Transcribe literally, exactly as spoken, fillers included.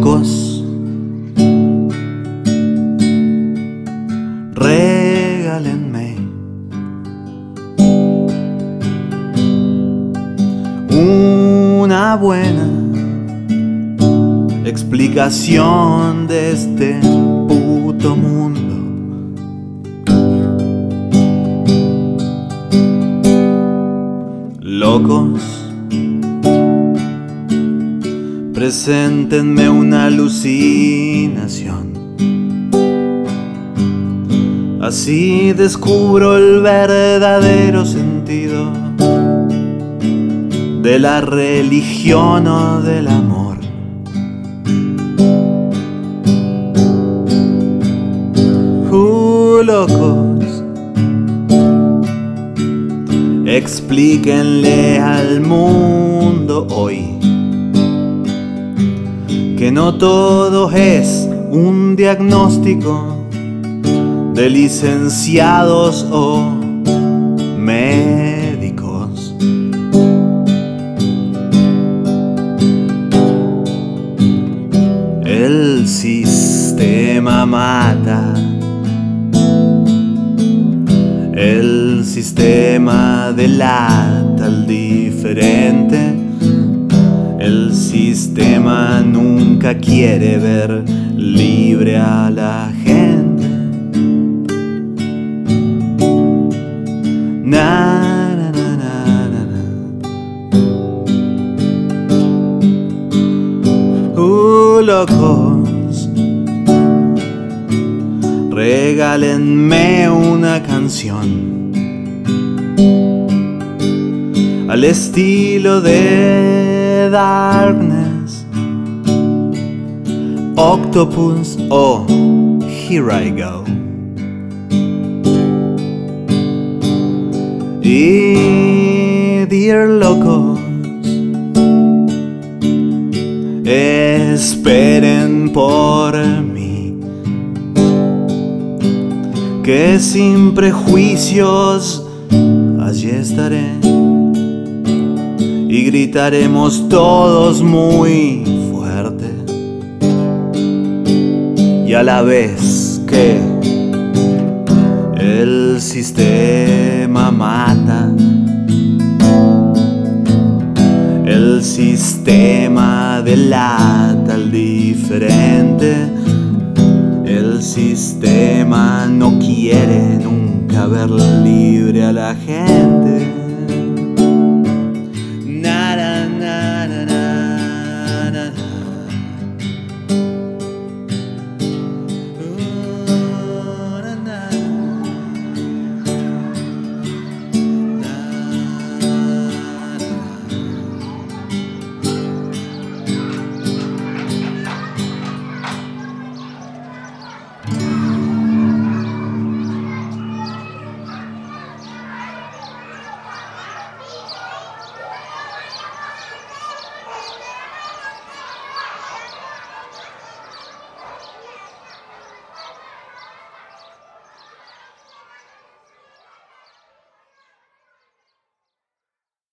locos, regálenme una buena explicación de este puto mundo. Locos, preséntenme una alucinación, así descubro el verdadero sentido de la religión o del amor. Uh, locos, explíquenle al mundo hoy que no todo es un diagnóstico de licenciados o médicos. El sistema mata, el sistema delata al diferente. El sistema nunca quiere ver libre a la gente. Na, na, na, na, na, na. Uh, locos, regálenme una canción al estilo de Darkness, Octopus o Here I Go. Y dear locos, esperen por mí, que sin prejuicios allí estaré. Y gritaremos todos muy fuerte, y a la vez que el sistema mata, el sistema delata al diferente. El sistema no quiere nunca ver libre a la gente.